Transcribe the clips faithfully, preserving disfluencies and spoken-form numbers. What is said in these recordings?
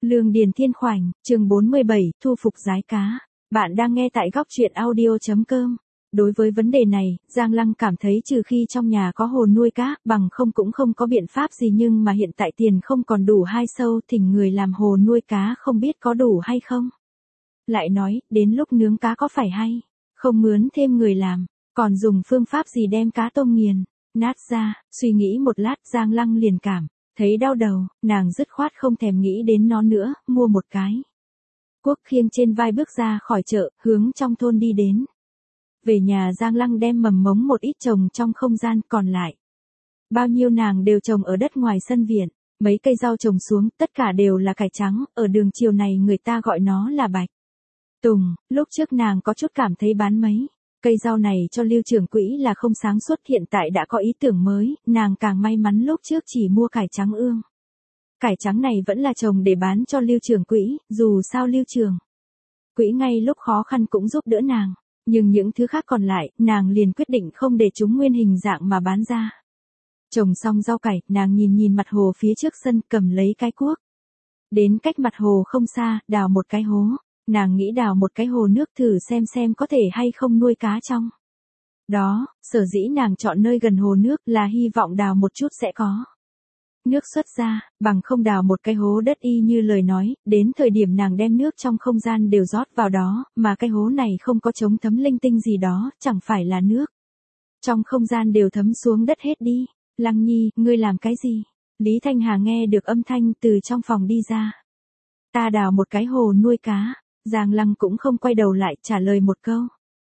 Lương Điền Thiên Khoảnh, chương bốn mươi bảy, thu phục giái cá. Bạn đang nghe tại góc truyện audio chấm com. Đối với vấn đề này, Giang Lăng cảm thấy trừ khi trong nhà có hồ nuôi cá, bằng không cũng không có biện pháp gì, nhưng mà hiện tại tiền không còn đủ hai sâu, thỉnh người làm hồ nuôi cá không biết có đủ hay không. Lại nói, đến lúc nướng cá có phải hay, không mướn thêm người làm, còn dùng phương pháp gì đem cá tôm nghiền, nát ra, suy nghĩ một lát Giang Lăng liền cảm thấy đau đầu, nàng dứt khoát không thèm nghĩ đến nó nữa, mua một cái cuốc khiêng trên vai bước ra khỏi chợ, hướng trong thôn đi đến. Về nhà Giang Lăng đem mầm mống một ít trồng trong không gian, còn lại bao nhiêu nàng đều trồng ở đất ngoài sân viện. Mấy cây rau trồng xuống, tất cả đều là cải trắng, ở đường chiều này người ta gọi nó là bạch tùng. Lúc trước nàng có chút cảm thấy bán mấy cây rau này cho Lưu Trưởng Quỹ là không sáng suốt, hiện tại đã có ý tưởng mới, nàng càng may mắn lúc trước chỉ mua cải trắng ương. Cải trắng này vẫn là trồng để bán cho Lưu Trưởng Quỹ, dù sao Lưu Trưởng Quỹ ngay lúc khó khăn cũng giúp đỡ nàng, nhưng những thứ khác còn lại, nàng liền quyết định không để chúng nguyên hình dạng mà bán ra. Trồng xong rau cải, nàng nhìn nhìn mặt hồ phía trước sân, cầm lấy cái cuốc. Đến cách mặt hồ không xa, đào một cái hố. Nàng nghĩ đào một cái hồ nước thử xem xem có thể hay không nuôi cá trong đó, sở dĩ nàng chọn nơi gần hồ nước là hy vọng đào một chút sẽ có nước xuất ra, bằng không đào một cái hố đất y như lời nói, đến thời điểm nàng đem nước trong không gian đều rót vào đó, mà cái hố này không có chống thấm linh tinh gì đó, chẳng phải là nước trong không gian đều thấm xuống đất hết đi. Lăng Nhi, ngươi làm cái gì? Lý Thanh Hà nghe được âm thanh từ trong phòng đi ra. Ta đào một cái hồ nuôi cá. Giang Lăng cũng không quay đầu lại, trả lời một câu.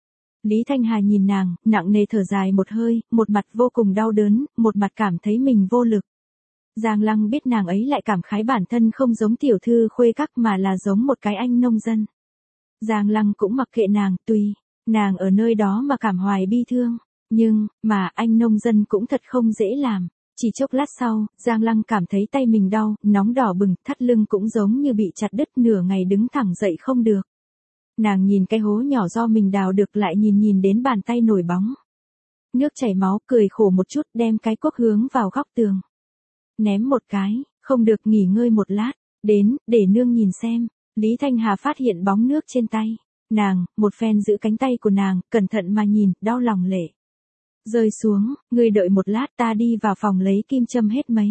Lý Thanh Hà nhìn nàng, nặng nề thở dài một hơi, một mặt vô cùng đau đớn, một mặt cảm thấy mình vô lực. Giang Lăng biết nàng ấy lại cảm khái bản thân không giống tiểu thư khuê các mà là giống một cái anh nông dân. Giang Lăng cũng mặc kệ nàng, tùy nàng ở nơi đó mà cảm hoài bi thương, nhưng mà anh nông dân cũng thật không dễ làm. Chỉ chốc lát sau, Giang Lăng cảm thấy tay mình đau, nóng đỏ bừng, thắt lưng cũng giống như bị chặt đứt, nửa ngày đứng thẳng dậy không được. Nàng nhìn cái hố nhỏ do mình đào được, lại nhìn nhìn đến bàn tay nổi bóng nước chảy máu, cười khổ một chút, đem cái cuốc hướng vào góc tường. Ném một cái, không được, nghỉ ngơi một lát, đến, để nương nhìn xem. Lý Thanh Hà phát hiện bóng nước trên tay nàng, một phen giữ cánh tay của nàng, cẩn thận mà nhìn, đau lòng lệ rơi xuống. Ngươi đợi một lát, ta đi vào phòng lấy kim châm hết mấy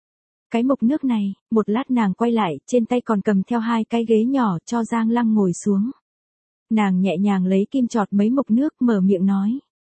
cái mục nước này. Một lát nàng quay lại, trên tay còn cầm theo hai cái ghế nhỏ, cho Giang Lăng ngồi xuống. Nàng nhẹ nhàng lấy kim chọt mấy mục nước, mở miệng nói.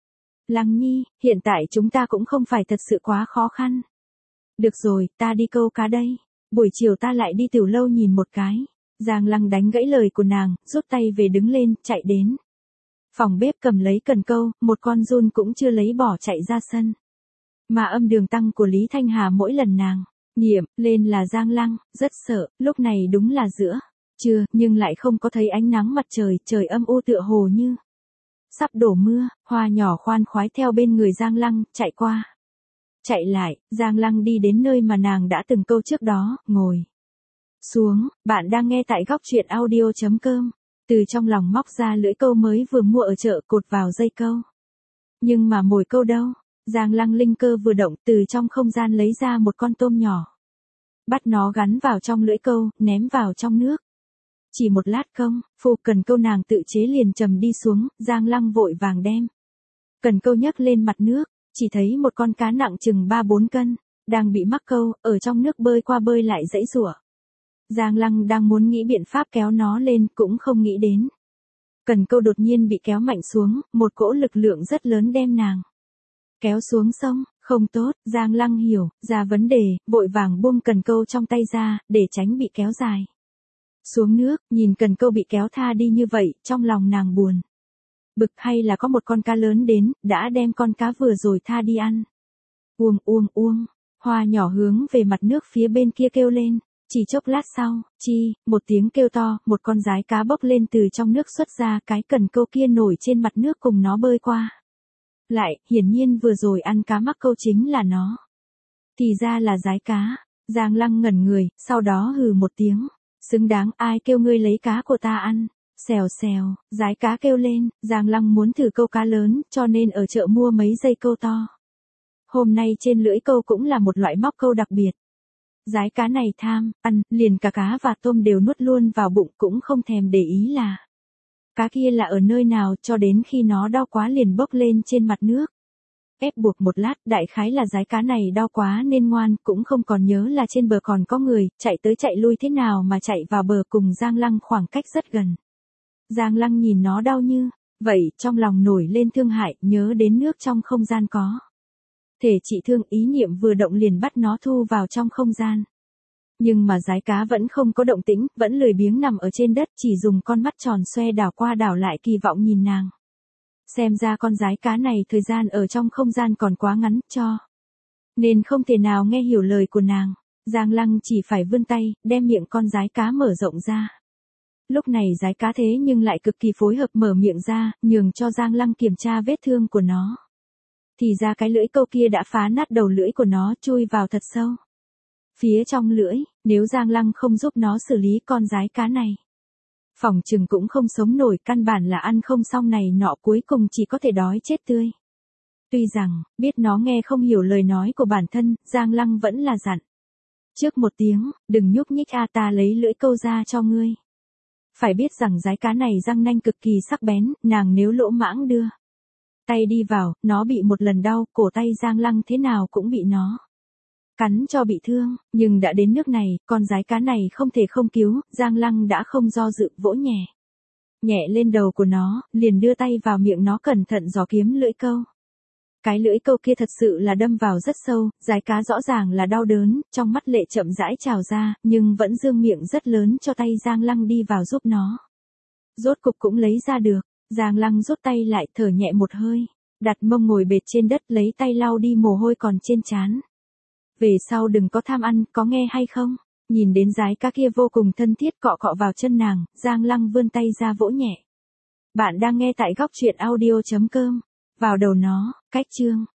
Lăng Nhi, hiện tại chúng ta cũng không phải thật sự quá khó khăn. Được rồi, ta đi câu cá đây. Buổi chiều ta lại đi tiểu lâu nhìn một cái. Giang Lăng đánh gãy lời của nàng, rút tay về đứng lên, chạy đến phòng bếp cầm lấy cần câu, một con giun cũng chưa lấy bỏ chạy ra sân. Mà âm đường tăng của Lý Thanh Hà mỗi lần nàng niệm lên là Giang Lăng rất sợ. Lúc này đúng là giữa trưa, nhưng lại không có thấy ánh nắng mặt trời, trời âm u tựa hồ như sắp đổ mưa. Hoa nhỏ khoan khoái theo bên người Giang Lăng, chạy qua chạy lại. Giang Lăng đi đến nơi mà nàng đã từng câu trước đó, ngồi xuống. Bạn đang nghe tại góc truyện audio chấm com. Từ trong lòng móc ra lưỡi câu mới vừa mua ở chợ, cột vào dây câu. Nhưng mà mồi câu đâu? Giang Lăng linh cơ vừa động, từ trong không gian lấy ra một con tôm nhỏ. Bắt nó gắn vào trong lưỡi câu, ném vào trong nước. Chỉ một lát công, phu cần câu nàng tự chế liền trầm đi xuống. Giang Lăng vội vàng đem cần câu nhấc lên mặt nước, chỉ thấy một con cá nặng chừng ba bốn cân, đang bị mắc câu, ở trong nước bơi qua bơi lại giãy giụa. Giang Lăng đang muốn nghĩ biện pháp kéo nó lên, cũng không nghĩ đến cần câu đột nhiên bị kéo mạnh xuống, một cỗ lực lượng rất lớn đem nàng kéo xuống sông. Không tốt, Giang Lăng hiểu ra vấn đề, vội vàng buông cần câu trong tay ra, để tránh bị kéo dài xuống nước. Nhìn cần câu bị kéo tha đi như vậy, trong lòng nàng buồn bực, hay là có một con cá lớn đến, đã đem con cá vừa rồi tha đi ăn. Uông uông uông, hoa nhỏ hướng về mặt nước phía bên kia kêu lên. Chỉ chốc lát sau, chi, một tiếng kêu to, một con giái cá bốc lên từ trong nước xuất ra, cái cần câu kia nổi trên mặt nước cùng nó bơi qua lại, hiển nhiên vừa rồi ăn cá mắc câu chính là nó. Thì ra là giái cá. Giang Lăng ngẩn người, sau đó hừ một tiếng. Xứng đáng, ai kêu ngươi lấy cá của ta ăn? Xèo xèo, giái cá kêu lên. Giang Lăng muốn thử câu cá lớn, cho nên ở chợ mua mấy dây câu to. Hôm nay trên lưỡi câu cũng là một loại móc câu đặc biệt. Dái cá này tham, ăn, liền cả cá và tôm đều nuốt luôn vào bụng cũng không thèm để ý là cá kia là ở nơi nào cho đến khi nó đau quá liền bốc lên trên mặt nước. Ép buộc một lát, đại khái là dái cá này đau quá nên ngoan, cũng không còn nhớ là trên bờ còn có người, chạy tới chạy lui thế nào mà chạy vào bờ cùng Giang Lăng khoảng cách rất gần. Giang Lăng nhìn nó đau như vậy, trong lòng nổi lên thương hại, nhớ đến nước trong không gian có thể trị thương, ý niệm vừa động liền bắt nó thu vào trong không gian. Nhưng mà dái cá vẫn không có động tĩnh, vẫn lười biếng nằm ở trên đất, chỉ dùng con mắt tròn xoe đảo qua đảo lại kỳ vọng nhìn nàng. Xem ra con dái cá này thời gian ở trong không gian còn quá ngắn cho nên không thể nào nghe hiểu lời của nàng. Giang Lăng chỉ phải vươn tay, đem miệng con dái cá mở rộng ra. Lúc này dái cá thế nhưng lại cực kỳ phối hợp mở miệng ra, nhường cho Giang Lăng kiểm tra vết thương của nó. Thì ra cái lưỡi câu kia đã phá nát đầu lưỡi của nó, chui vào thật sâu phía trong lưỡi. Nếu Giang Lăng không giúp nó xử lý con dái cá này, phỏng chừng cũng không sống nổi, căn bản là ăn không xong này nọ, cuối cùng chỉ có thể đói chết tươi. Tuy rằng, biết nó nghe không hiểu lời nói của bản thân, Giang Lăng vẫn là dặn. Trước một tiếng, đừng nhúc nhích a, ta lấy lưỡi câu ra cho ngươi. Phải biết rằng dái cá này răng nanh cực kỳ sắc bén, nàng nếu lỗ mãng đưa tay đi vào, nó bị một lần đau, cổ tay Giang Lăng thế nào cũng bị nó cắn cho bị thương, nhưng đã đến nước này, con dái cá này không thể không cứu, Giang Lăng đã không do dự, vỗ nhẹ nhẹ lên đầu của nó, liền đưa tay vào miệng nó cẩn thận dò kiếm lưỡi câu. Cái lưỡi câu kia thật sự là đâm vào rất sâu, dái cá rõ ràng là đau đớn, trong mắt lệ chậm rãi trào ra, nhưng vẫn dương miệng rất lớn cho tay Giang Lăng đi vào giúp nó. Rốt cục cũng lấy ra được, Giang Lăng rút tay lại, thở nhẹ một hơi, đặt mông ngồi bệt trên đất, lấy tay lau đi mồ hôi còn trên trán. Về sau đừng có tham ăn, có nghe hay không? Nhìn đến dái cá kia vô cùng thân thiết cọ cọ vào chân nàng, Giang Lăng vươn tay ra vỗ nhẹ. Bạn đang nghe tại góc truyện audio chấm com. Vào đầu nó, cách chương.